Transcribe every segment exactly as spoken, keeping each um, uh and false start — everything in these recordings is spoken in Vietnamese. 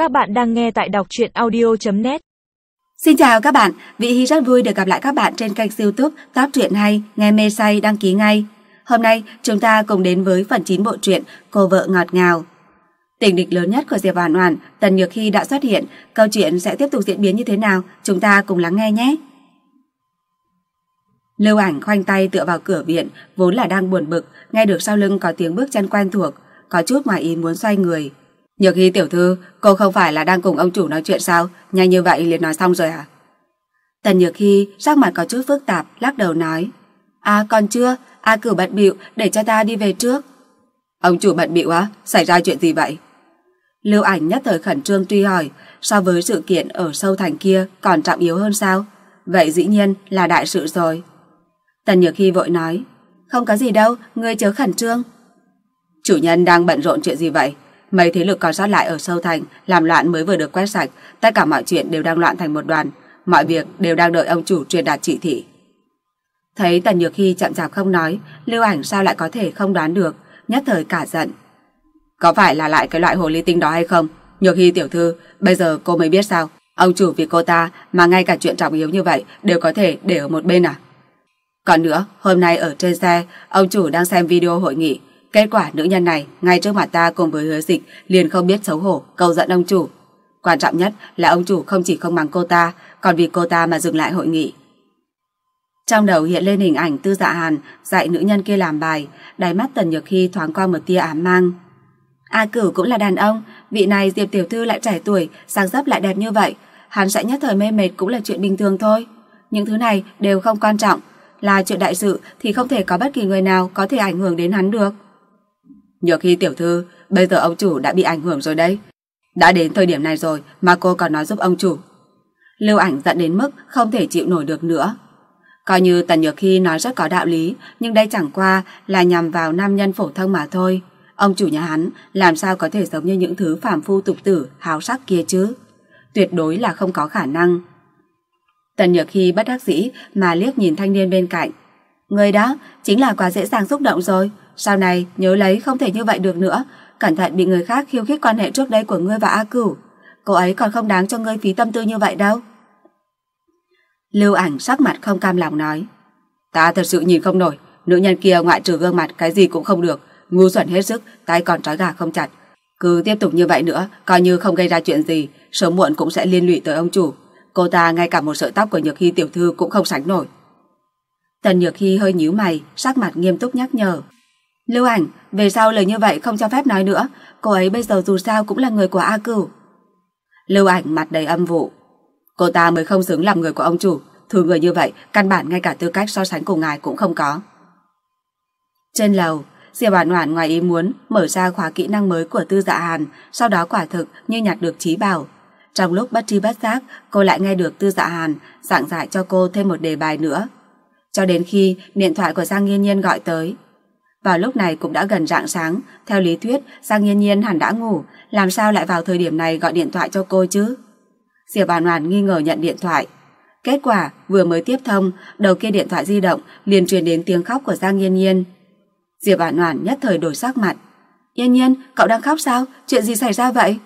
Các bạn đang nghe tại đọc truyện audio chấm net. Xin chào các bạn, Vị Hy rất vui được gặp lại các bạn trên kênh YouTube Top Truyện Hay, nghe mê say đăng ký ngay. Hôm nay chúng ta cùng đến với phần chín bộ truyện Cô Vợ Ngọt Ngào. Tình địch lớn nhất của Diệp Oản Oản, Tần Nhược Hy đã xuất hiện, câu chuyện sẽ tiếp tục diễn biến như thế nào, chúng ta cùng lắng nghe nhé. Lưu Ảnh khoanh tay tựa vào cửa viện, vốn là đang buồn bực, nghe được sau lưng có tiếng bước chân quen thuộc, có chút ngoài ý muốn xoay người. Nhược Hy tiểu thư, cô không phải là đang cùng ông chủ nói chuyện sao? Nhanh như vậy liền nói xong rồi à? Tần Nhược Hy sắc mặt có chút phức tạp, lắc đầu nói: À còn chưa, A Cửu bận bịu, để cho ta đi về trước. Ông chủ bận bịu á? Xảy ra chuyện gì vậy? Lưu Ảnh nhất thời khẩn trương truy hỏi, so với sự kiện ở sâu thành kia còn trọng yếu hơn sao? Vậy dĩ nhiên là đại sự rồi. Tần Nhược Hy vội nói: Không có gì đâu, ngươi chớ khẩn trương. Chủ nhân đang bận rộn chuyện gì vậy? Mấy thế lực còn sót lại ở sâu thành làm loạn mới vừa được quét sạch, tất cả mọi chuyện đều đang loạn thành một đoàn, mọi việc đều đang đợi ông chủ truyền đạt chỉ thị. Thấy Tần Nhược Hy chậm chạp không nói, Lưu Ảnh sao lại có thể không đoán được, nhất thời cả giận. Có phải là lại cái loại hồ ly tinh đó hay không? Nhược Hy tiểu thư, bây giờ cô mới biết sao? Ông chủ vì cô ta mà ngay cả chuyện trọng yếu như vậy đều có thể để ở một bên à? Còn nữa, hôm nay ở trên xe, ông chủ đang xem video hội nghị. Kết quả nữ nhân này ngay trước mặt ta cùng với Hứa Dịch liền không biết xấu hổ câu giận ông chủ. Quan trọng nhất là ông chủ không chỉ không mắng cô ta, còn vì cô ta mà dừng lại hội nghị. Trong đầu hiện lên hình ảnh Tư Dạ Hàn dạy nữ nhân kia làm bài, đáy mắt Tần Nhược Hy thoáng qua một tia ám mang. A Cửu cũng là đàn ông, vị này Diệp tiểu thư lại trẻ tuổi, dáng dấp lại đẹp như vậy, hắn sẽ nhất thời mê mệt cũng là chuyện bình thường thôi. Những thứ này đều không quan trọng, là chuyện đại sự thì không thể có bất kỳ người nào có thể ảnh hưởng đến hắn được. Nhược Hy tiểu thư, bây giờ ông chủ đã bị ảnh hưởng rồi đấy. Đã đến thời điểm này rồi mà cô còn nói giúp ông chủ. Lưu Ảnh giận đến mức không thể chịu nổi được nữa. Coi như Tần Nhược Hy nói rất có đạo lý, nhưng đây chẳng qua là nhằm vào nam nhân phổ thông mà thôi. Ông chủ nhà hắn làm sao có thể giống như những thứ phàm phu tục tử háo sắc kia chứ? Tuyệt đối là không có khả năng. Tần Nhược Hy bất đắc dĩ mà liếc nhìn thanh niên bên cạnh. Người đó chính là quá dễ dàng xúc động rồi, sau này nhớ lấy không thể như vậy được nữa, cẩn thận bị người khác khiêu khích quan hệ trước đây của ngươi và A Cửu. Cô ấy còn không đáng cho ngươi phí tâm tư như vậy đâu. Lưu Ảnh sắc mặt không cam lòng nói: Ta thật sự nhìn không nổi, nữ nhân kia ngoại trừ gương mặt cái gì cũng không được, ngu xuẩn hết sức, tay còn trói gà không chặt. Cứ tiếp tục như vậy nữa, coi như không gây ra chuyện gì, sớm muộn cũng sẽ liên lụy tới ông chủ. Cô ta ngay cả một sợi tóc của Nhược Hy tiểu thư cũng không sánh nổi. Tần Nhược Hy hơi nhíu mày, sắc mặt nghiêm túc nhắc nhở: Lưu Ảnh, về sau lời như vậy không cho phép nói nữa, cô ấy bây giờ dù sao cũng là người của A Cửu. Lưu Ảnh mặt đầy âm vụ: Cô ta mới không xứng làm người của ông chủ, thứ người như vậy căn bản ngay cả tư cách so sánh cùng ngài cũng không có. Trên lầu, Diệp Oản Oản ngoài ý muốn mở ra khóa kỹ năng mới của Tư Dạ Hàn, sau đó quả thực như nhặt được trí bảo. Trong lúc bất tri bất giác, cô lại nghe được Tư Dạ Hàn giảng giải cho cô thêm một đề bài nữa. Cho đến khi điện thoại của Giang Nghiên Nhiên gọi tới. Vào lúc này cũng đã gần rạng sáng, theo lý thuyết Giang Nghiên Nhiên hẳn đã ngủ, làm sao lại vào thời điểm này gọi điện thoại cho cô chứ? Diệp Oản Oản nghi ngờ nhận điện thoại. Kết quả vừa mới tiếp thông, đầu kia điện thoại di động liền truyền đến tiếng khóc của Giang Nghiên Nhiên. Diệp Oản Oản nhất thời đổi sắc mặt. Nhiên Nhiên, cậu đang khóc sao? Chuyện gì xảy ra vậy?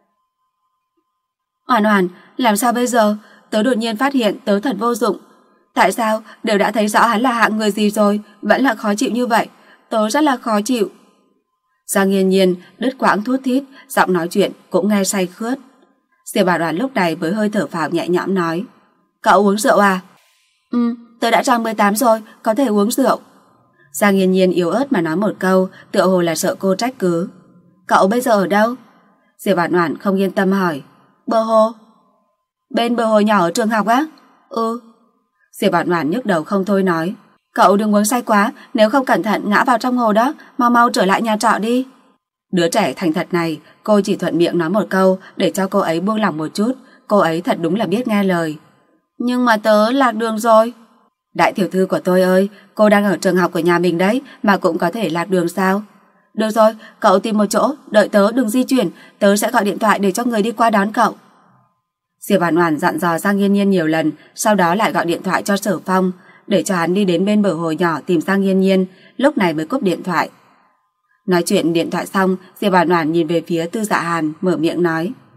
Oản Oản, làm sao bây giờ? Tớ đột nhiên phát hiện tớ thật vô dụng. Tại sao đều đã thấy rõ hắn là hạng người gì rồi, vẫn là khó chịu như vậy? Tớ rất là khó chịu. Giang Nghiên Nhiên đứt quãng thút thít, giọng nói chuyện cũng nghe say khướt. Diệp Oản Oản lúc này mới hơi thở phào nhẹ nhõm nói: Cậu uống rượu à? Ừ, tớ đã tròn mười tám rồi, có thể uống rượu. Giang Nghiên Nhiên yếu ớt mà nói một câu, tựa hồ là sợ cô trách cứ. Cậu bây giờ ở đâu? Diệp Oản Oản không yên tâm hỏi. Bờ hồ. Bên bờ hồ nhỏ ở trường học á? Ừ. Diệp Oản Oản nhức đầu không thôi nói: Cậu đừng uống say quá, nếu không cẩn thận ngã vào trong hồ đó, mau mau trở lại nhà trọ đi. Đứa trẻ thành thật này, cô chỉ thuận miệng nói một câu để cho cô ấy buông lỏng một chút, cô ấy thật đúng là biết nghe lời. Nhưng mà tớ lạc đường rồi. Đại tiểu thư của tôi ơi, cô đang ở trường học của nhà mình đấy mà cũng có thể lạc đường sao? Được rồi, cậu tìm một chỗ, đợi tớ đừng di chuyển, tớ sẽ gọi điện thoại để cho người đi qua đón cậu. Diệp Oản Oản dặn dò Giang Nghiên Nhiên nhiều lần, sau đó lại gọi điện thoại cho Sở Phong, để cho hắn đi đến bên bờ hồ nhỏ tìm Giang Nghiên Nhiên, lúc này mới cúp điện thoại. Nói chuyện điện thoại xong, Diệp Oản Oản nhìn về phía Tư Dạ Hàn, mở miệng nói: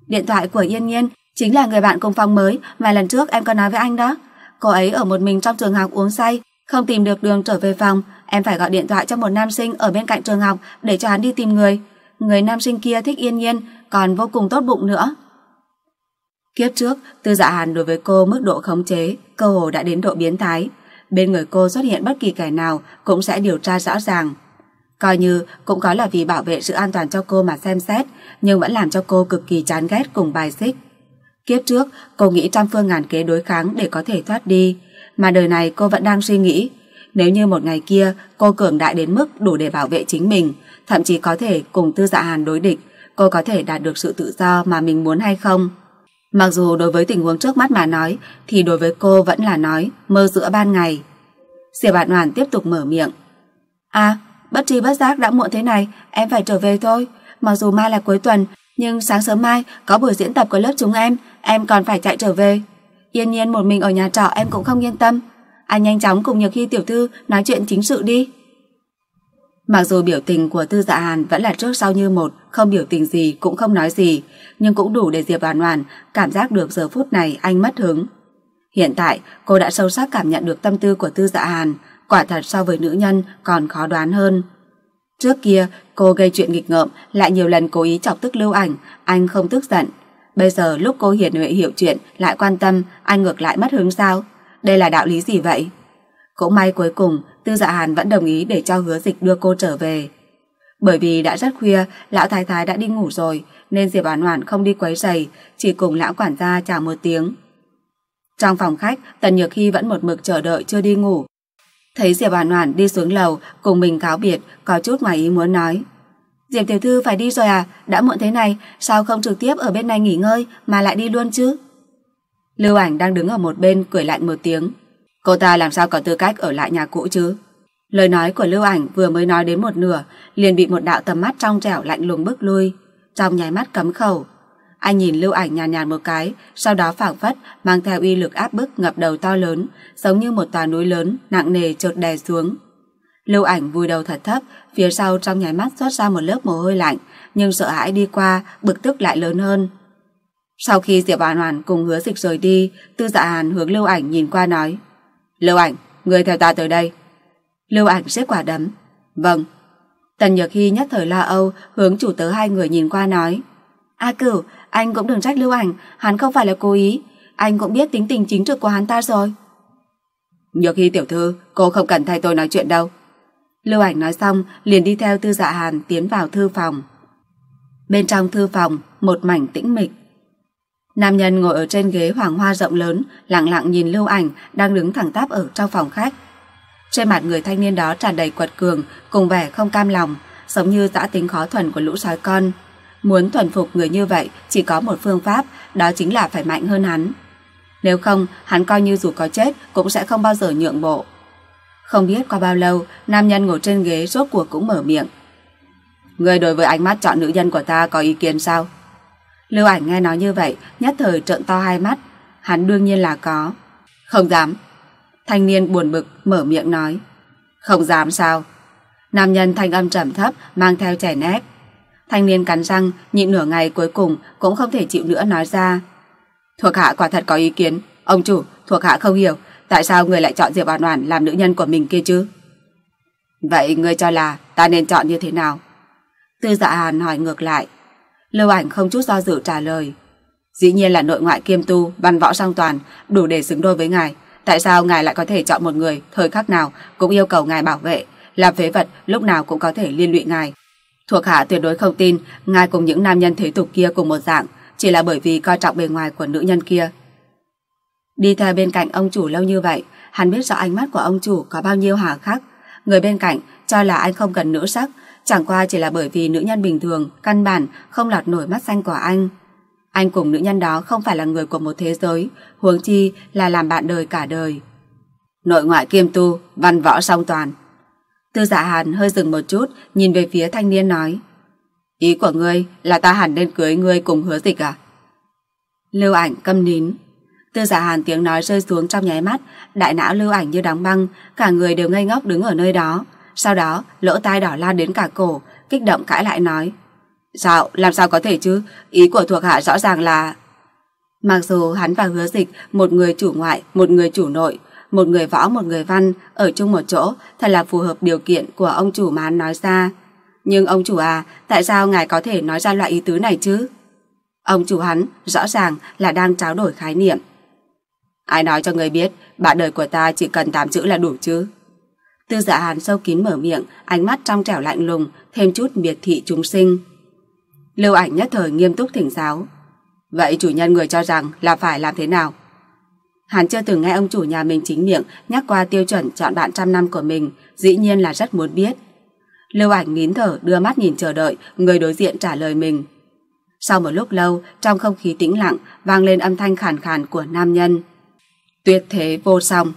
Điện thoại của Yên Nhiên chính là người bạn cùng phòng mới mà lần trước em có nói với anh đó. Cô ấy ở một mình trong trường học uống say, không tìm được đường trở về phòng. Em phải gọi điện thoại cho một nam sinh ở bên cạnh trường học để cho hắn đi tìm người. Người nam sinh kia thích Yên Nhiên, còn vô cùng tốt bụng nữa. Kiếp trước, Tư Dạ Hàn đối với cô mức độ khống chế cơ hồ đã đến độ biến thái. Bên người cô xuất hiện bất kỳ kẻ nào cũng sẽ điều tra rõ ràng. Coi như cũng có là vì bảo vệ sự an toàn cho cô mà xem xét, nhưng vẫn làm cho cô cực kỳ chán ghét cùng bài xích. Kiếp trước, cô nghĩ trăm phương ngàn kế đối kháng để có thể thoát đi, mà đời này cô vẫn đang suy nghĩ, nếu như một ngày kia cô cường đại đến mức đủ để bảo vệ chính mình, thậm chí có thể cùng Tư Dạ Hàn đối địch, cô có thể đạt được sự tự do mà mình muốn hay không? Mặc dù đối với tình huống trước mắt mà nói, thì đối với cô vẫn là nói mơ giữa ban ngày. Diệp Oản Oản tiếp tục mở miệng. À, bất tri bất giác đã muộn thế này, em phải trở về thôi. Mặc dù mai là cuối tuần, nhưng sáng sớm mai có buổi diễn tập của lớp chúng em, em còn phải chạy trở về. Yên Nhiên một mình ở nhà trọ em cũng không yên tâm. Anh nhanh chóng cùng Nhược Hy tiểu thư nói chuyện chính sự đi. Mặc dù biểu tình của Tư Dạ Hàn vẫn là trước sau như một, không biểu tình gì cũng không nói gì, nhưng cũng đủ để Diệp Oản Oản cảm giác được giờ phút này anh mất hứng. Hiện tại, cô đã sâu sắc cảm nhận được tâm tư của Tư Dạ Hàn, quả thật so với nữ nhân còn khó đoán hơn. Trước kia, cô gây chuyện nghịch ngợm, lại nhiều lần cố ý chọc tức Lưu Ảnh, anh không tức giận. Bây giờ lúc cô hiển huệ hiểu chuyện, lại quan tâm, anh ngược lại mất hứng sao? Đây là đạo lý gì vậy? Cũng may cuối cùng, Tư Dạ Hàn vẫn đồng ý để cho Hứa Dịch đưa cô trở về. Bởi vì đã rất khuya, lão thái thái đã đi ngủ rồi, nên Diệp Oản Oản không đi quấy rầy, chỉ cùng lão quản gia chào một tiếng. Trong phòng khách, Tần Nhược Hy vẫn một mực chờ đợi chưa đi ngủ. Thấy Diệp Oản Oản đi xuống lầu cùng mình cáo biệt, có chút ngoài ý muốn nói: "Diệp tiểu thư phải đi rồi à? Đã muộn thế này, sao không trực tiếp ở bên này nghỉ ngơi mà lại đi luôn chứ?" Lưu Ảnh đang đứng ở một bên cười lạnh một tiếng. Cô ta làm sao có tư cách ở lại nhà cũ chứ? Lời nói của Lưu Ảnh vừa mới nói đến một nửa, liền bị một đạo tầm mắt trong trẻo lạnh lùng bức lui, trong nháy mắt cấm khẩu. Anh nhìn Lưu Ảnh nhàn nhạt một cái, sau đó phảng phất mang theo uy lực áp bức ngập đầu to lớn, giống như một tòa núi lớn nặng nề chợt đè xuống. Lưu Ảnh vùi đầu thật thấp, phía sau trong nháy mắt xuất ra một lớp mồ hôi lạnh, nhưng sợ hãi đi qua, bực tức lại lớn hơn. Sau khi Diệp Oản Oản cùng Hứa Dịch rời đi, Tư Dạ Hàn hướng Lưu Ảnh nhìn qua nói: "Lưu Ảnh, ngươi theo ta tới đây." Lưu Ảnh siết quả đấm. "Vâng." Tần Nhược Hy nhất thời lo âu, hướng chủ tớ hai người nhìn qua nói: "A Cửu, anh cũng đừng trách Lưu Ảnh, hắn không phải là cố ý, anh cũng biết tính tình chính trực của hắn ta rồi." "Nhược Hy tiểu thư, cô không cần thay tôi nói chuyện đâu." Lưu Ảnh nói xong, liền đi theo Tư Dạ Hàn tiến vào thư phòng. Bên trong thư phòng, một mảnh tĩnh mịch. Nam nhân ngồi ở trên ghế hoàng hoa rộng lớn, lặng lặng nhìn Lưu Ảnh đang đứng thẳng tắp ở trong phòng khách. Trên mặt người thanh niên đó tràn đầy quật cường cùng vẻ không cam lòng, giống như dã tính khó thuần của lũ sói con. Muốn thuần phục người như vậy chỉ có một phương pháp, đó chính là phải mạnh hơn hắn. Nếu không, hắn coi như dù có chết cũng sẽ không bao giờ nhượng bộ. Không biết qua bao lâu, nam nhân ngồi trên ghế rốt cuộc cũng mở miệng: "Người đối với ánh mắt chọn nữ nhân của ta có ý kiến sao?" Lưu Ảnh nghe nói như vậy, nhất thời trợn to hai mắt. Hắn đương nhiên là có. "Không dám." Thanh niên buồn bực mở miệng nói. "Không dám sao?" Nam nhân thanh âm trầm thấp mang theo chèn ép. Thanh niên cắn răng, nhịn nửa ngày cuối cùng cũng không thể chịu nữa nói ra: "Thuộc hạ quả thật có ý kiến. Ông chủ, thuộc hạ không hiểu, tại sao người lại chọn Diệp Oản Oản làm nữ nhân của mình kia chứ?" "Vậy ngươi cho là ta nên chọn như thế nào?" Tư Dạ Hàn hỏi ngược lại. Lưu Ảnh không chút do dự trả lời: "Dĩ nhiên là nội ngoại kiêm tu, văn võ song toàn, đủ để xứng đôi với ngài. Tại sao ngài lại có thể chọn một người thời khắc nào cũng yêu cầu ngài bảo vệ, làm phế vật lúc nào cũng có thể liên lụy ngài? Thuộc hạ tuyệt đối không tin ngài cùng những nam nhân thế tục kia cùng một dạng, chỉ là bởi vì coi trọng bề ngoài của nữ nhân kia." Đi theo bên cạnh ông chủ lâu như vậy, hắn biết rõ ánh mắt của ông chủ có bao nhiêu hà khắc. Người bên cạnh cho là anh không cần nữ sắc, chẳng qua chỉ là bởi vì nữ nhân bình thường căn bản không lọt nổi mắt xanh của anh. Anh cùng nữ nhân đó không phải là người của một thế giới, huống chi là làm bạn đời cả đời. Nội ngoại kiêm tu, văn võ song toàn. Tư Dạ Hàn hơi dừng một chút, nhìn về phía thanh niên nói: "Ý của ngươi là ta hẳn nên cưới ngươi cùng Hứa Dịch à?" Lưu Ảnh câm nín. Tư Dạ Hàn tiếng nói rơi xuống trong nháy mắt, đại não Lưu Ảnh như đóng băng, cả người đều ngây ngốc đứng ở nơi đó. Sau đó lỗ tai đỏ lan đến cả cổ, kích động cãi lại nói: Sao, làm sao có thể chứ? Ý của thuộc hạ rõ ràng là... Mặc dù hắn và Hứa Dịch, một người chủ ngoại, một người chủ nội, một người võ, một người văn, ở chung một chỗ, thật là phù hợp điều kiện của ông chủ mà hắn nói ra. Nhưng ông chủ à, tại sao ngài có thể nói ra loại ý tứ này chứ? Ông chủ hắn rõ ràng là đang trao đổi khái niệm. Ai nói cho người biết, bạn đời của ta chỉ cần tám chữ là đủ chứ? Tư Dạ Hàn sâu kín mở miệng, ánh mắt trong trẻo lạnh lùng, thêm chút miệt thị chúng sinh. Lưu Ảnh nhất thời nghiêm túc thỉnh giáo. Vậy chủ nhân người cho rằng là phải làm thế nào? Hắn chưa từng nghe ông chủ nhà mình chính miệng nhắc qua tiêu chuẩn chọn bạn trăm năm của mình, dĩ nhiên là rất muốn biết. Lưu Ảnh nín thở đưa mắt nhìn chờ đợi người đối diện trả lời mình. Sau một lúc lâu, trong không khí tĩnh lặng vang lên âm thanh khàn khàn của nam nhân. Tuyệt thế vô song.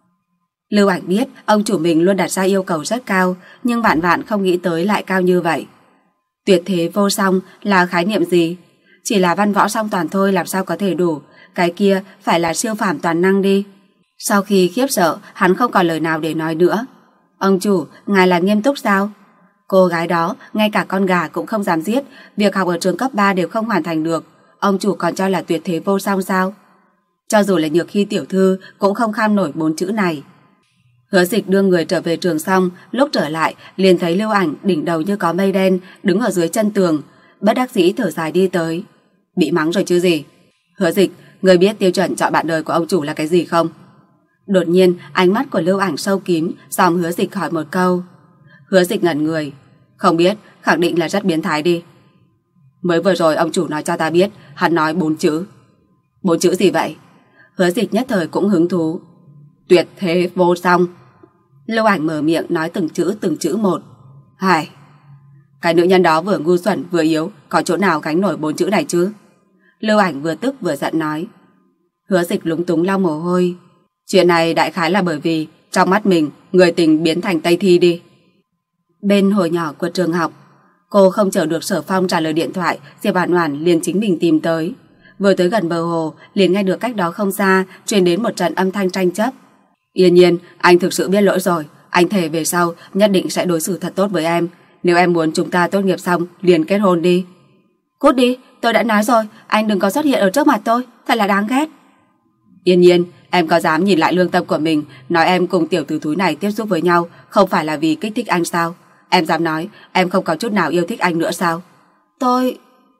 Lưu Ảnh biết ông chủ mình luôn đặt ra yêu cầu rất cao, nhưng vạn vạn không nghĩ tới lại cao như vậy. Tuyệt thế vô song là khái niệm gì? Chỉ là văn võ song toàn thôi làm sao có thể đủ, cái kia phải là siêu phàm toàn năng đi. Sau khi khiếp sợ, hắn không còn lời nào để nói nữa. Ông chủ, ngài là nghiêm túc sao? Cô gái đó, ngay cả con gà cũng không dám giết, việc học ở trường cấp ba đều không hoàn thành được. Ông chủ còn cho là tuyệt thế vô song sao? Cho dù là Nhược Hy tiểu thư cũng không kham nổi bốn chữ này. Hứa Dịch đưa người trở về trường xong, lúc trở lại liền thấy Lưu Ảnh đỉnh đầu như có mây đen đứng ở dưới chân tường, bất đắc dĩ thở dài đi tới. Bị mắng rồi chứ gì? Hứa Dịch, người biết tiêu chuẩn chọn bạn đời của ông chủ là cái gì không? Đột nhiên ánh mắt của Lưu Ảnh sâu kín, dòm Hứa Dịch hỏi một câu. Hứa Dịch ngẩn người. Không biết, khẳng định là rất biến thái đi. Mới vừa rồi ông chủ nói cho ta biết, hắn nói bốn chữ. Bốn chữ gì vậy? Hứa Dịch nhất thời cũng hứng thú. Tuyệt thế vô song. Lưu Ảnh mở miệng nói từng chữ từng chữ một. Hài, cái nữ nhân đó vừa ngu xuẩn vừa yếu, có chỗ nào gánh nổi bốn chữ này chứ? Lưu Ảnh vừa tức vừa giận nói. Hứa Dịch lúng túng lau mồ hôi. Chuyện này đại khái là bởi vì trong mắt mình người tình biến thành Tây Thi đi. Bên hồi nhỏ của trường học, cô không chờ được Sở Phong trả lời điện thoại, Diệp Oản Oản liền chính mình tìm tới. Vừa tới gần bờ hồ, liền nghe được cách đó không xa truyền đến một trận âm thanh tranh chấp. Yên Nhiên, anh thực sự biết lỗi rồi, anh thề về sau nhất định sẽ đối xử thật tốt với em. Nếu em muốn chúng ta tốt nghiệp xong liền kết hôn đi. Cút đi, tôi đã nói rồi, anh đừng có xuất hiện ở trước mặt tôi, thật là đáng ghét. Yên Nhiên, em có dám nhìn lại lương tâm của mình, nói em cùng tiểu tử thúi này tiếp xúc với nhau không phải là vì kích thích anh sao? Em dám nói em không có chút nào yêu thích anh nữa sao? Tôi...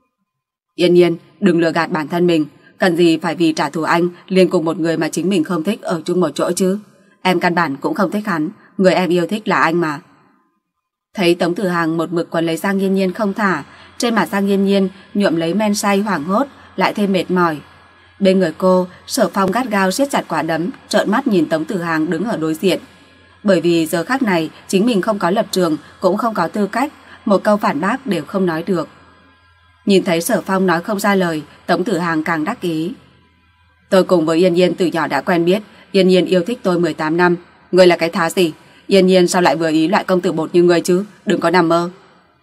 Yên Nhiên, đừng lừa gạt bản thân mình. Cần gì phải vì trả thù anh liền cùng một người mà chính mình không thích ở chung một chỗ chứ? Em căn bản cũng không thích hắn, người em yêu thích là anh mà. Thấy Tống Tử Hằng một mực quấn lấy Giang Nhiên Nhiên không thả, trên mặt Giang Nhiên Nhiên nhuộm lấy men say hoảng hốt, lại thêm mệt mỏi. Bên người cô, Sở Phong gắt gao siết chặt quả đấm, trợn mắt nhìn Tống Tử Hằng đứng ở đối diện. Bởi vì giờ khắc này chính mình không có lập trường, cũng không có tư cách, một câu phản bác đều không nói được. Nhìn thấy Sở Phong nói không ra lời, Tống Tử Hằng càng đắc ý. Tôi cùng với Yên Nhiên từ nhỏ đã quen biết, Yên Nhiên yêu thích tôi mười tám năm. Người là cái thá gì? Yên Nhiên sao lại vừa ý loại công tử bột như người chứ? Đừng có nằm mơ.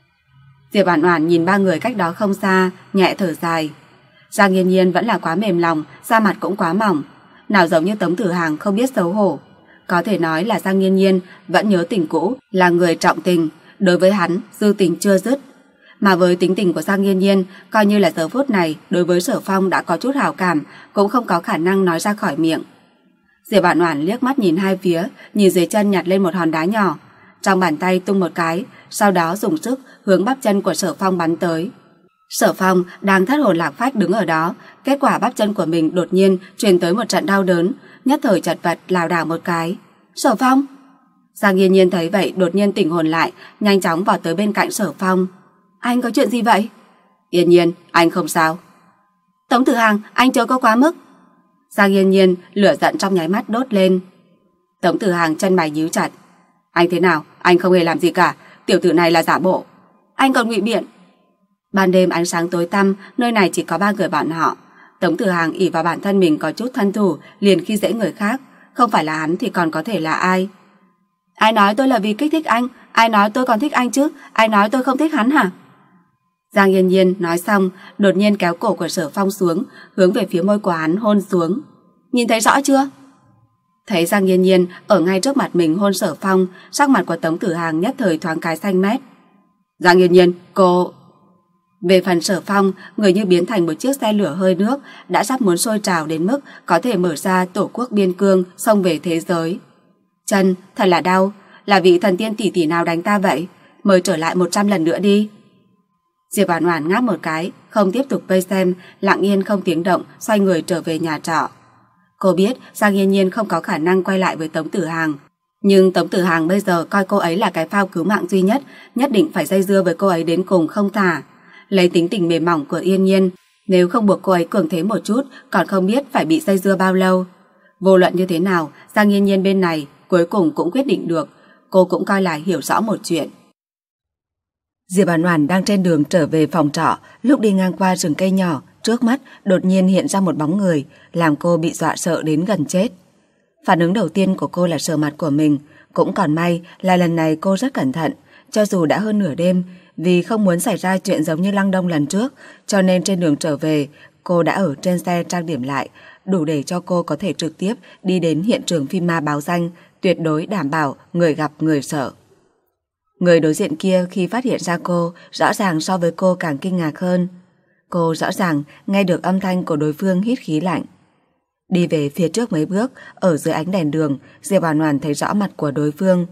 Diệp Oản Oản nhìn ba người cách đó không xa, nhẹ thở dài. Giang Yên Nhiên vẫn là quá mềm lòng, da mặt cũng quá mỏng, nào giống như Tống Tử Hằng không biết xấu hổ. Có thể nói là Giang Yên Nhiên vẫn nhớ tình cũ, là người trọng tình, đối với hắn dư tình chưa dứt. Mà với tính tình của Giang Yên Nhiên, coi như là giờ phút này đối với Sở Phong đã có chút hảo cảm, cũng không có khả năng nói ra khỏi miệng. Diệp Oản Oản liếc mắt nhìn hai phía, nhìn dưới chân nhặt lên một hòn đá nhỏ, trong bàn tay tung một cái, sau đó dùng sức hướng bắp chân của Sở Phong bắn tới. Sở Phong đang thất hồn lạc phách đứng ở đó, kết quả bắp chân của mình đột nhiên truyền tới một trận đau đớn, nhất thời chật vật lảo đảo một cái. Sở Phong! Giang Yên Nhiên thấy vậy đột nhiên tỉnh hồn lại, nhanh chóng vào tới bên cạnh Sở Phong. Anh có chuyện gì vậy? Yên Nhiên, anh không sao. Tống Tử Hằng, anh chớ có quá mức. Giang Yên Nhiên lửa giận trong nháy mắt đốt lên. Tống Tử Hằng chân mày nhíu chặt. Anh thế nào? Anh không hề làm gì cả. Tiểu tử này là giả bộ. Anh còn ngụy biện. Ban đêm ánh sáng tối tăm, nơi này chỉ có ba người bọn họ. Tống Tử Hằng ỷ vào bản thân mình có chút thân thủ, liền khi dễ người khác. Không phải là hắn thì còn có thể là ai? Ai nói tôi là vì kích thích anh? Ai nói tôi còn thích anh chứ? Ai nói tôi không thích hắn hả? Giang Yên Nhiên nói xong, đột nhiên kéo cổ của Sở Phong xuống, hướng về phía môi của hắn hôn xuống. Nhìn thấy rõ chưa? Thấy Giang Yên Nhiên ở ngay trước mặt mình hôn Sở Phong, sắc mặt của Tống Tử Hằng nhất thời thoáng cái xanh mét. Giang Yên Nhiên, cô... Về phần Sở Phong, người như biến thành một chiếc xe lửa hơi nước, đã sắp muốn sôi trào đến mức có thể mở ra tổ quốc biên cương, xông về thế giới. Chân, thật là đau, là vị thần tiên tỷ tỷ nào đánh ta vậy? Mời trở lại một trăm lần nữa đi. Diệp Oản Oản ngáp một cái, không tiếp tục vây xem, lặng yên không tiếng động, xoay người trở về nhà trọ. Cô biết Giang Yên Nhiên không có khả năng quay lại với Tống Tử Hàng, nhưng Tống Tử Hàng bây giờ coi cô ấy là cái phao cứu mạng duy nhất, nhất định phải dây dưa với cô ấy đến cùng không thả. Lấy tính tình mềm mỏng của Yên Nhiên, nếu không buộc cô ấy cường thế một chút, còn không biết phải bị dây dưa bao lâu. Vô luận như thế nào, Giang Yên Nhiên bên này cuối cùng cũng quyết định được, cô cũng coi là hiểu rõ một chuyện. Diệp Oản Oản đang trên đường trở về phòng trọ, lúc đi ngang qua rừng cây nhỏ, trước mắt đột nhiên hiện ra một bóng người, làm cô bị dọa sợ đến gần chết. Phản ứng đầu tiên của cô là sờ mặt của mình, cũng còn may là lần này cô rất cẩn thận, cho dù đã hơn nửa đêm, vì không muốn xảy ra chuyện giống như Lăng Đông lần trước, cho nên trên đường trở về, cô đã ở trên xe trang điểm lại, đủ để cho cô có thể trực tiếp đi đến hiện trường phim ma báo danh, tuyệt đối đảm bảo người gặp người sợ. Người đối diện kia khi phát hiện ra cô, rõ ràng so với cô càng kinh ngạc hơn. Cô rõ ràng nghe được âm thanh của đối phương hít khí lạnh. Đi về phía trước mấy bước, ở dưới ánh đèn đường, Diệp Oản Oản thấy rõ mặt của đối phương.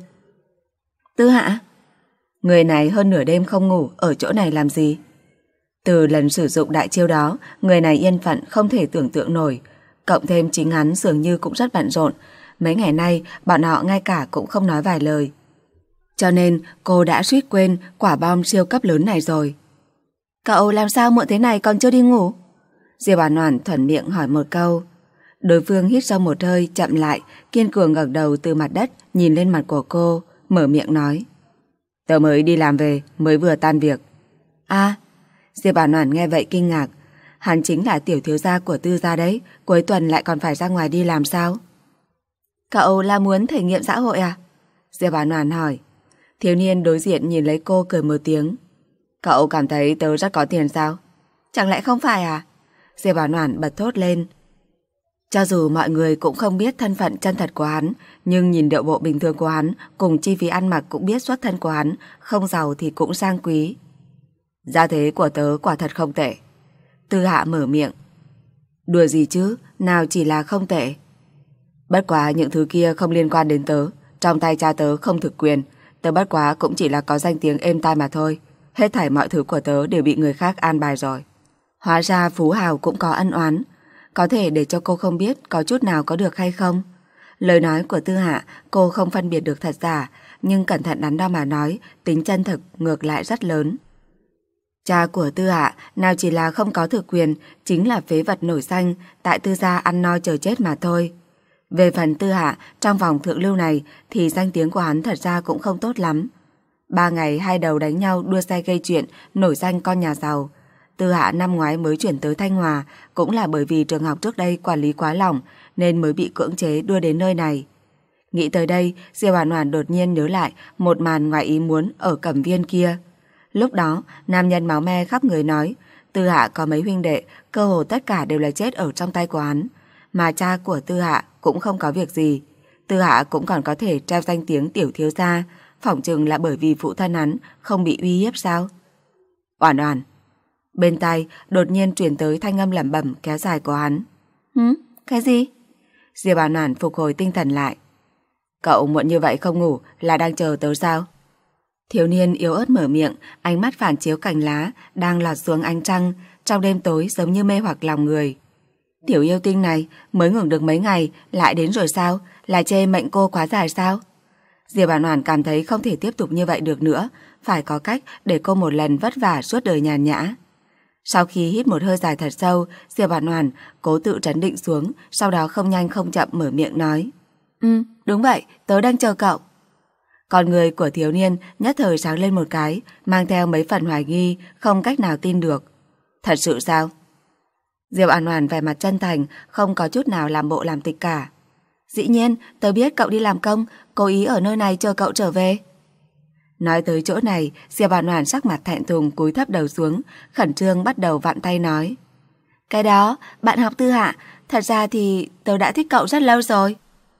Tư Hạ? Người này hơn nửa đêm không ngủ, ở chỗ này làm gì? Từ lần sử dụng đại chiêu đó, người này yên phận không thể tưởng tượng nổi. Cộng thêm chính hắn dường như cũng rất bận rộn. Mấy ngày nay, bọn họ ngay cả cũng không nói vài lời. Cho nên cô đã suýt quên quả bom siêu cấp lớn này rồi. Cậu làm sao muộn thế này còn chưa đi ngủ? Diệp Oản Oản thuận miệng hỏi một câu. Đối phương hít sâu một hơi, chậm lại, kiên cường ngẩng đầu từ mặt đất nhìn lên mặt của cô, mở miệng nói: Tớ mới đi làm về, mới vừa tan việc. À, Diệp Oản Oản nghe vậy kinh ngạc. Hắn chính là tiểu thiếu gia của Tư gia đấy, cuối tuần lại còn phải ra ngoài đi làm sao? Cậu là muốn thể nghiệm xã hội à? Diệp Oản Oản hỏi. Thiếu niên đối diện nhìn lấy cô cười một tiếng. Cậu cảm thấy tớ rất có tiền sao? Chẳng lẽ không phải à? Diệp Oản Oản bật thốt lên. Cho dù mọi người cũng không biết thân phận chân thật của hắn, nhưng nhìn điệu bộ bình thường của hắn cùng chi phí ăn mặc cũng biết xuất thân của hắn, không giàu thì cũng sang quý. Gia thế của tớ quả thật không tệ. Tư Hạ mở miệng. Đùa gì chứ, nào chỉ là không tệ. Bất quá những thứ kia không liên quan đến tớ, trong tay cha tớ không thực quyền, tớ bất quá cũng chỉ là có danh tiếng êm tai mà thôi. Hết thảy mọi thứ của tớ đều bị người khác an bài rồi. Hóa ra phú hào cũng có ân oán. Có thể để cho cô không biết có chút nào có được hay không? Lời nói của Tư Hạ cô không phân biệt được thật giả, nhưng cẩn thận đắn đo mà nói, tính chân thực ngược lại rất lớn. Cha của Tư Hạ nào chỉ là không có thực quyền, chính là phế vật nổi danh, tại Tư gia ăn no chờ chết mà thôi. Về phần Tư Hạ, trong vòng thượng lưu này thì danh tiếng của hắn thật ra cũng không tốt lắm. Ba ngày hai đầu đánh nhau đua xe gây chuyện, nổi danh con nhà giàu. Tư Hạ năm ngoái mới chuyển tới Thanh Hòa, cũng là bởi vì trường học trước đây quản lý quá lỏng nên mới bị cưỡng chế đưa đến nơi này. Nghĩ tới đây, Diệp Oản Oản đột nhiên nhớ lại một màn ngoài ý muốn ở Cẩm Viên kia. Lúc đó, nam nhân máu me khắp người nói, Tư Hạ có mấy huynh đệ, cơ hồ tất cả đều là chết ở trong tay của hắn, mà cha của Tư Hạ cũng không có việc gì. Tư Hạ cũng còn có thể treo danh tiếng tiểu thiếu gia, phỏng chừng là bởi vì phụ thân hắn không bị uy hiếp sao? Oản Oản. Bên tai đột nhiên truyền tới thanh âm lẩm bẩm kéo dài của hắn. Hứ? Cái gì? Diệp Oản Oản phục hồi tinh thần lại. Cậu muộn như vậy không ngủ là đang chờ tớ sao? Thiếu niên yếu ớt mở miệng, ánh mắt phản chiếu cành lá đang lọt xuống ánh trăng, trong đêm tối giống như mê hoặc lòng người. Tiểu yêu tinh này mới ngủ được mấy ngày lại đến rồi sao? Là chê mệnh cô quá dài sao? Diệp Oản Oản cảm thấy không thể tiếp tục như vậy được nữa, phải có cách để cô một lần vất vả suốt đời nhàn nhã. Sau khi hít một hơi dài thật sâu, Diệp Oản Oản cố tự trấn định xuống, sau đó không nhanh không chậm mở miệng nói. Ừ, đúng vậy, tớ đang chờ cậu. Con người của thiếu niên nhất thời sáng lên một cái, mang theo mấy phần hoài nghi, không cách nào tin được. Thật sự sao? Diệp Oản Oản vẻ mặt chân thành, không có chút nào làm bộ làm tịch cả. Dĩ nhiên, tớ biết cậu đi làm công, cố ý ở nơi này chờ cậu trở về. Nói tới chỗ này, Diệp Oản Oản sắc mặt thẹn thùng cúi thấp đầu xuống, khẩn trương bắt đầu vặn tay nói. Cái đó, bạn học Tư Hạ, thật ra thì tớ đã thích cậu rất lâu rồi.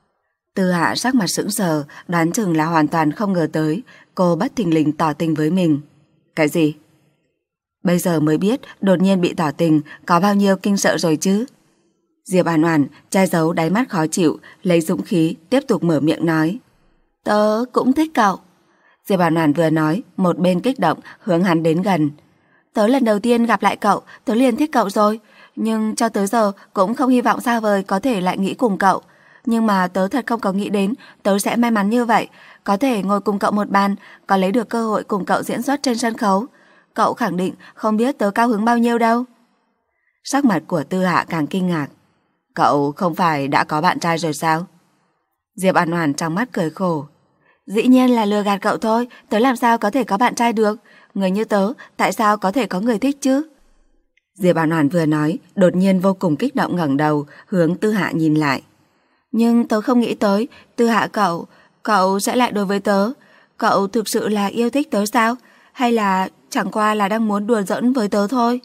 Tư Hạ sắc mặt sững sờ, đoán chừng là hoàn toàn không ngờ tới cô bất thình lình tỏ tình với mình. Cái gì? Bây giờ mới biết đột nhiên bị tỏ tình có bao nhiêu kinh sợ rồi chứ. Diệp Oản Oản che giấu đáy mắt khó chịu, lấy dũng khí tiếp tục mở miệng nói. Tớ cũng thích cậu. Diệp Oản Oản vừa nói, một bên kích động hướng hắn đến gần. Tớ lần đầu tiên gặp lại cậu, tớ liền thích cậu rồi. Nhưng cho tới giờ cũng không hy vọng xa vời có thể lại nghĩ cùng cậu. Nhưng mà tớ thật không có nghĩ đến tớ sẽ may mắn như vậy, có thể ngồi cùng cậu một bàn, có lấy được cơ hội cùng cậu diễn xuất trên sân khấu. Cậu khẳng định không biết tớ cao hứng bao nhiêu đâu. Sắc mặt của Tư Hạ càng kinh ngạc. Cậu không phải đã có bạn trai rồi sao? Diệp Oản Oản trong mắt cười khổ. Dĩ nhiên là lừa gạt cậu thôi, tớ làm sao có thể có bạn trai được? Người như tớ, tại sao có thể có người thích chứ? Diệp Oản Oản vừa nói, đột nhiên vô cùng kích động ngẩng đầu, hướng Tư Hạ nhìn lại. Nhưng tớ không nghĩ tới, Tư Hạ cậu, cậu sẽ lại đối với tớ. Cậu thực sự là yêu thích tớ sao? Hay là chẳng qua là đang muốn đùa giỡn với tớ thôi?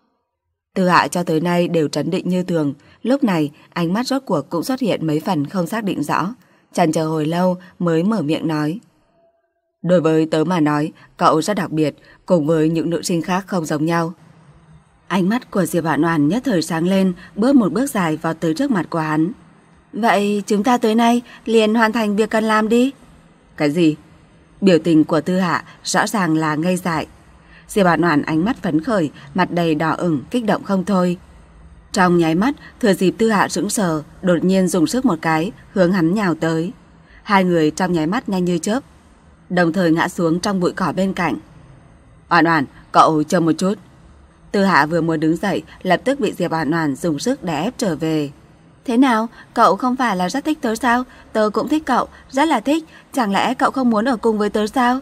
Tư Hạ cho tới nay đều trấn định như thường, lúc này ánh mắt rốt cuộc cũng xuất hiện mấy phần không xác định rõ. Chần chờ hồi lâu mới mở miệng nói. Đối với tớ mà nói, cậu rất đặc biệt, cùng với những nữ sinh khác không giống nhau. Ánh mắt của Diệp Oản Oản nhất thời sáng lên, bước một bước dài vào tới trước mặt của hắn. Vậy chúng ta tới nay liền hoàn thành việc cần làm đi. Cái gì? Biểu tình của Tư Hạ rõ ràng là ngây dại. Diệp Oản Oản ánh mắt phấn khởi, mặt đầy đỏ ửng, kích động không thôi. Trong nháy mắt, thừa dịp Tư Hạ sững sờ, đột nhiên dùng sức một cái, hướng hắn nhào tới. Hai người trong nháy mắt nhanh như chớp, đồng thời ngã xuống trong bụi cỏ bên cạnh. Oản Oản, cậu chờ một chút. Tư Hạ vừa muốn đứng dậy, lập tức bị Diệp Oản Oản dùng sức đè ép trở về. Thế nào, cậu không phải là rất thích tớ sao? Tớ cũng thích cậu, rất là thích, chẳng lẽ cậu không muốn ở cùng với tớ sao?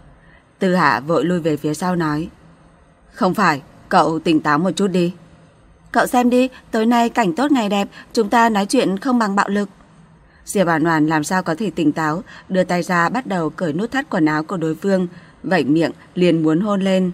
Tư Hạ vội lui về phía sau nói. Không phải, cậu tỉnh táo một chút đi. Cậu xem đi, tối nay cảnh tốt ngày đẹp, chúng ta nói chuyện không bằng bạo lực. Diệp Oản Oản làm sao có thể tỉnh táo, đưa tay ra bắt đầu cởi nút thắt quần áo của đối phương, vẩy miệng liền muốn hôn lên.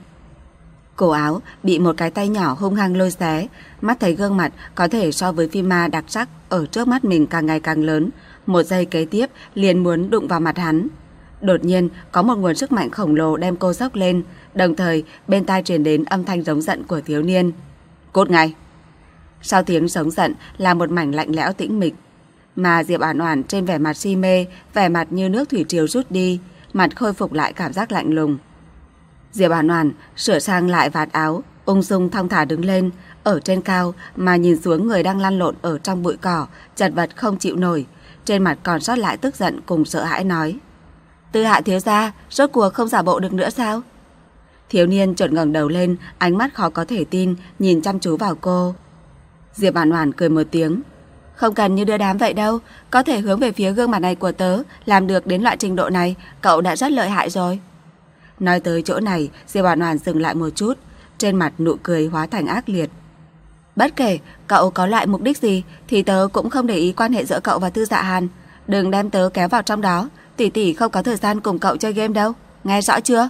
Cổ áo bị một cái tay nhỏ hung hăng lôi xé, mắt thấy gương mặt có thể so với phim ma đặc sắc ở trước mắt mình càng ngày càng lớn, một giây kế tiếp liền muốn đụng vào mặt hắn. Đột nhiên có một nguồn sức mạnh khổng lồ đem cô sốc lên, đồng thời bên tai truyền đến âm thanh giống giận của thiếu niên. Cút ngay! Sau tiếng giống giận là một mảnh lạnh lẽo tĩnh mịch, mà Diệp Oản Oản trên vẻ mặt si mê, vẻ mặt như nước thủy triều rút đi, mặt khôi phục lại cảm giác lạnh lùng. Diệp Oản Oản sửa sang lại vạt áo, ung dung thong thả đứng lên, ở trên cao mà nhìn xuống người đang lăn lộn ở trong bụi cỏ, chật vật không chịu nổi, trên mặt còn sót lại tức giận cùng sợ hãi nói: Tư Hạ thiếu gia, rốt cuộc không giả bộ được nữa sao? Thiếu niên chợt ngẩng đầu lên, ánh mắt khó có thể tin nhìn chăm chú vào cô. Diệp Oản Oản cười một tiếng. Không cần như đưa đám vậy đâu, có thể hướng về phía gương mặt này của tớ, làm được đến loại trình độ này, cậu đã rất lợi hại rồi. Nói tới chỗ này, Diệp Oản Oản dừng lại một chút, trên mặt nụ cười hóa thành ác liệt. Bất kể cậu có loại mục đích gì thì tớ cũng không để ý quan hệ giữa cậu và Tư Dạ Hàn, đừng đem tớ kéo vào trong đó, tỷ tỷ không có thời gian cùng cậu chơi game đâu, nghe rõ chưa?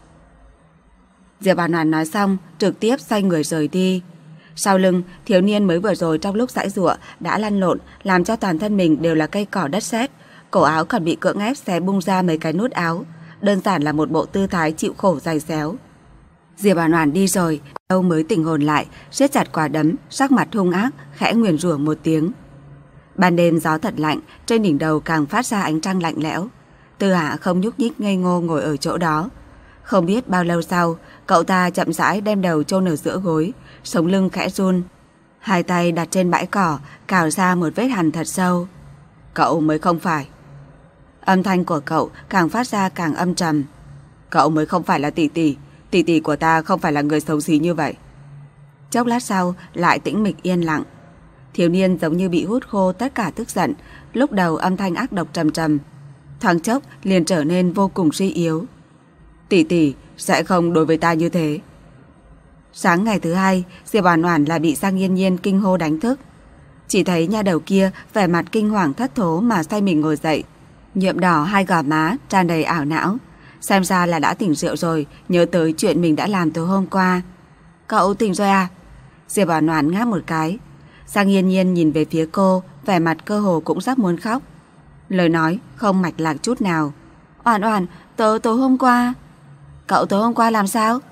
Diệp Oản Oản nói xong, trực tiếp xoay người rời đi. Sau lưng, thiếu niên mới vừa rồi trong lúc giãy giụa đã lăn lộn, làm cho toàn thân mình đều là cây cỏ đất sét, cổ áo còn bị cưỡng ép xé bung ra mấy cái nút áo, đơn giản là một bộ tư thái chịu khổ dày xéo. Diệp Oản Oản đi rồi, đâu mới tỉnh hồn lại, siết chặt quả đấm, sắc mặt hung ác, khẽ nguyền rủa một tiếng. Ban đêm gió thật lạnh, trên đỉnh đầu càng phát ra ánh trăng lạnh lẽo. Tư Hạ không nhúc nhích ngây ngô ngồi ở chỗ đó. Không biết bao lâu sau, cậu ta chậm rãi đem đầu chôn ở giữa gối, sống lưng khẽ run, hai tay đặt trên bãi cỏ, cào ra một vết hằn thật sâu. Cậu mới không phải. Âm thanh của cậu càng phát ra càng âm trầm. Cậu mới không phải là tỷ tỷ, tỷ tỷ của ta không phải là người xấu xí như vậy. Chốc lát sau lại tĩnh mịch yên lặng. Thiếu niên giống như bị hút khô tất cả tức giận, lúc đầu âm thanh ác độc trầm trầm, thoáng chốc liền trở nên vô cùng suy yếu. Tỷ tỷ sẽ không đối với ta như thế. Sáng ngày thứ hai, Diệp Oản Oản là bị Giang Nhiên Nhiên kinh hô đánh thức. Chỉ thấy nha đầu kia vẻ mặt kinh hoàng thất thố mà xoay mình ngồi dậy, nhuộm đỏ hai gò má tràn đầy ảo não, xem ra là đã tỉnh rượu rồi, nhớ tới chuyện mình đã làm tối hôm qua. Cậu tỉnh rồi à? Diệp Oản Oản ngáp một cái. Giang Nhiên Nhiên nhìn về phía cô, vẻ mặt cơ hồ cũng sắp muốn khóc, lời nói không mạch lạc chút nào. Oản Oản, tớ tối hôm qua. Cậu tối hôm qua làm sao?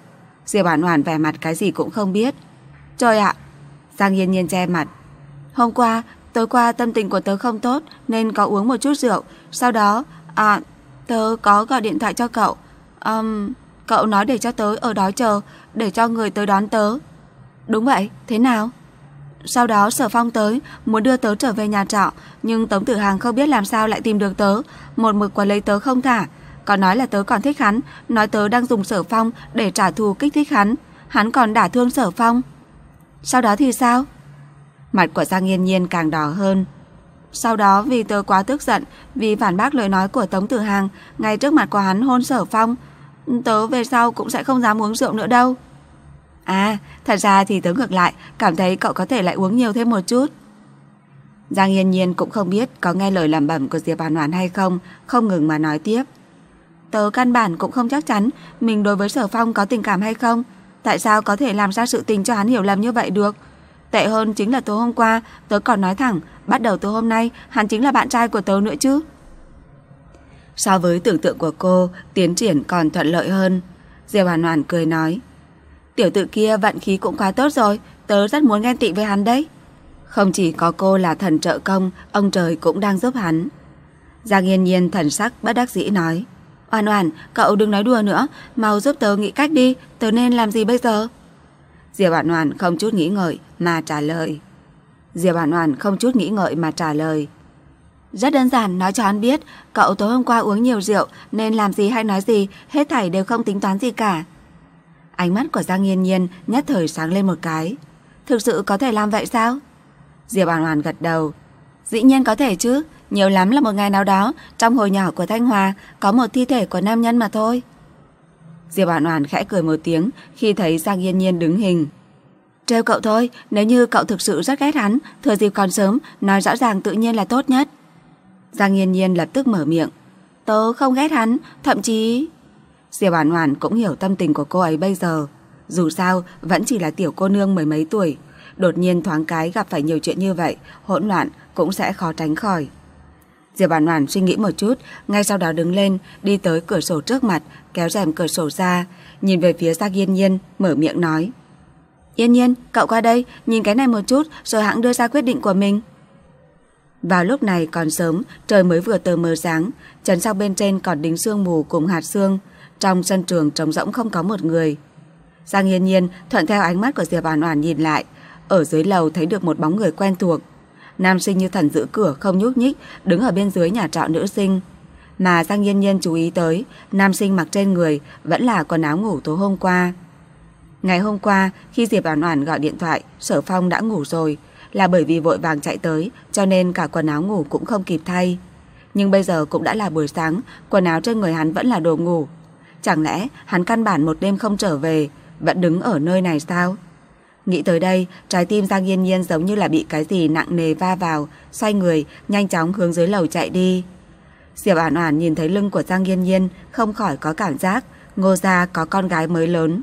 Diệp Oản Oản vẻ mặt cái gì cũng không biết. Trời ạ! Giang Yên Nhiên che mặt. Hôm qua, tối qua tâm tình của tớ không tốt nên có uống một chút rượu. Sau đó, à, tớ có gọi điện thoại cho cậu. Um, cậu nói để cho tớ ở đó chờ, để cho người tới đón tớ. Đúng vậy, thế nào? Sau đó Sở Phong tới, muốn đưa tớ trở về nhà trọ, nhưng Tống Tử Hàng không biết làm sao lại tìm được tớ, một mực quấn lấy tớ không thả. Còn nói là tớ còn thích hắn, nói tớ đang dùng Sở Phong để trả thù kích thích hắn. Hắn còn đả thương Sở Phong. Sau đó thì sao? Mặt của Giang Yên Nhiên càng đỏ hơn. Sau đó vì tớ quá tức giận, vì phản bác lời nói của Tống Tử Hàng, ngay trước mặt của hắn hôn Sở Phong, tớ về sau cũng sẽ không dám uống rượu nữa đâu. À, thật ra thì tớ ngược lại, cảm thấy cậu có thể lại uống nhiều thêm một chút. Giang Yên Nhiên cũng không biết có nghe lời lẩm bẩm của Diệp Oản Oản hay không, không ngừng mà nói tiếp. Tớ căn bản cũng không chắc chắn mình đối với Sở Phong có tình cảm hay không. Tại sao có thể làm ra sự tình cho hắn hiểu lầm như vậy được? Tệ hơn chính là tối hôm qua tớ còn nói thẳng, bắt đầu từ hôm nay hắn chính là bạn trai của tớ nữa chứ. So với tưởng tượng của cô, tiến triển còn thuận lợi hơn. Diệp Oản Oản cười nói, tiểu tử kia vận khí cũng quá tốt rồi, tớ rất muốn ghen tị với hắn đấy. Không chỉ có cô là thần trợ công, ông trời cũng đang giúp hắn. Giang Yên Nhiên thần sắc bất đắc dĩ nói, Oản Oản, cậu đừng nói đùa nữa, mau giúp tớ nghĩ cách đi, tớ nên làm gì bây giờ? Diệp Oản Oản không chút nghĩ ngợi mà trả lời. Diệp Oản Oản không chút nghĩ ngợi mà trả lời. Rất đơn giản, nói cho hắn biết, cậu tối hôm qua uống nhiều rượu nên làm gì hay nói gì, hết thảy đều không tính toán gì cả. Ánh mắt của Giang Yên Nhiên nhất thời sáng lên một cái. Thực sự có thể làm vậy sao? Diệp Oản Oản gật đầu. Dĩ nhiên có thể chứ, nhiều lắm là một ngày nào đó trong hồi nhỏ của Thanh Hòa có một thi thể của nam nhân mà thôi. Diệp Oản Oản khẽ cười một tiếng khi thấy Giang Yên Nhiên đứng hình. Trêu cậu thôi, nếu như cậu thực sự rất ghét hắn, thừa dịp còn sớm, nói rõ ràng tự nhiên là tốt nhất. Giang Yên Nhiên lập tức mở miệng. Tớ không ghét hắn, thậm chí... Diệp Oản Oản cũng hiểu tâm tình của cô ấy bây giờ. Dù sao, vẫn chỉ là tiểu cô nương mười mấy tuổi. Đột nhiên thoáng cái gặp phải nhiều chuyện như vậy, hỗn loạn cũng sẽ khó tránh khỏi. Diệp Oản Oản suy nghĩ một chút, ngay sau đó đứng lên, đi tới cửa sổ trước mặt, kéo rèm cửa sổ ra, nhìn về phía Giang Yên Nhiên, mở miệng nói. Yên Nhiên, cậu qua đây, nhìn cái này một chút, rồi hãng đưa ra quyết định của mình. Vào lúc này còn sớm, trời mới vừa tờ mờ sáng, trần sau bên trên còn đính sương mù cùng hạt sương, trong sân trường trống rỗng không có một người. Giang Yên Nhiên thuận theo ánh mắt của Diệp Oản Oản nhìn lại, ở dưới lầu thấy được một bóng người quen thuộc. Nam sinh như thần giữ cửa không nhúc nhích, đứng ở bên dưới nhà trọ nữ sinh. Mà Giang Yên Nhiên chú ý tới, nam sinh mặc trên người vẫn là quần áo ngủ tối hôm qua. Ngày hôm qua, khi Diệp Oản Oản gọi điện thoại, Sở Phong đã ngủ rồi, là bởi vì vội vàng chạy tới, cho nên cả quần áo ngủ cũng không kịp thay. Nhưng bây giờ cũng đã là buổi sáng, quần áo trên người hắn vẫn là đồ ngủ. Chẳng lẽ hắn căn bản một đêm không trở về, vẫn đứng ở nơi này sao? Nghĩ tới đây, trái tim Giang Yên Nhiên giống như là bị cái gì nặng nề va vào, xoay người, nhanh chóng hướng dưới lầu chạy đi. Diệp Oản Oản nhìn thấy lưng của Giang Yên Nhiên, không khỏi có cảm giác Ngô gia có con gái mới lớn.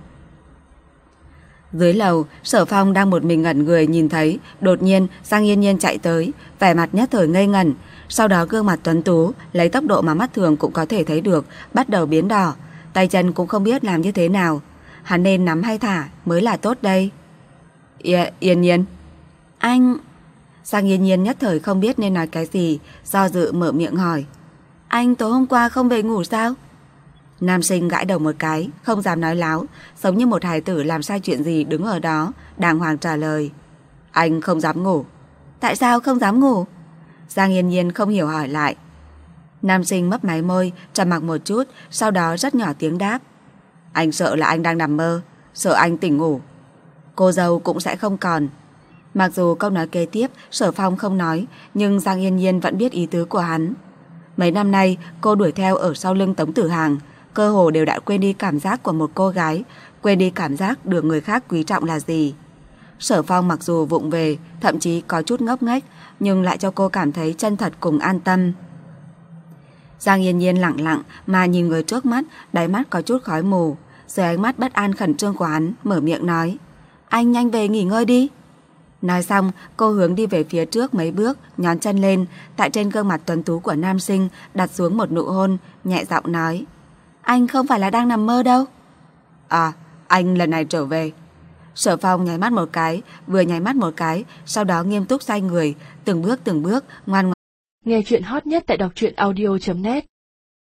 Dưới lầu, Sở Phong đang một mình ngẩn người nhìn thấy, đột nhiên Giang Yên Nhiên chạy tới, vẻ mặt nhất thời ngây ngẩn, sau đó gương mặt tuấn tú, lấy tốc độ mà mắt thường cũng có thể thấy được, bắt đầu biến đỏ, tay chân cũng không biết làm như thế nào. Hắn nên nắm hay thả mới là tốt đây. Yên, Yên Nhiên. Anh... Giang Yên Nhiên nhất thời không biết nên nói cái gì, do dự mở miệng hỏi. Anh tối hôm qua không về ngủ sao? Nam sinh gãi đầu một cái, không dám nói láo, giống như một hài tử làm sai chuyện gì đứng ở đó, đàng hoàng trả lời. Anh không dám ngủ. Tại sao không dám ngủ? Giang Yên Nhiên không hiểu hỏi lại. Nam sinh mấp máy môi, trầm mặc một chút, sau đó rất nhỏ tiếng đáp. Anh sợ là anh đang nằm mơ, sợ anh tỉnh ngủ. Cô dâu cũng sẽ không còn. Mặc dù câu nói kế tiếp Sở Phong không nói, nhưng Giang Yên Nhiên vẫn biết ý tứ của hắn. Mấy năm nay cô đuổi theo ở sau lưng Tống Tử Hàng, cơ hồ đều đã quên đi cảm giác của một cô gái, quên đi cảm giác được người khác quý trọng là gì. Sở Phong mặc dù vụng về, thậm chí có chút ngốc nghếch, nhưng lại cho cô cảm thấy chân thật cùng an tâm. Giang Yên Nhiên lặng lặng mà nhìn người trước mắt, đáy mắt có chút khói mù. Dưới ánh mắt bất an khẩn trương của hắn, mở miệng nói. Anh nhanh về nghỉ ngơi đi. Nói xong, cô hướng đi về phía trước mấy bước, nhón chân lên, tại trên gương mặt tuấn tú của nam sinh đặt xuống một nụ hôn, nhẹ giọng nói. Anh không phải là đang nằm mơ đâu. À, anh lần này trở về. Sở Phong nháy mắt một cái, vừa nháy mắt một cái, sau đó nghiêm túc xoay người, từng bước từng bước, ngoan ngoãn. Nghe chuyện hot nhất tại đọc truyện audio chấm net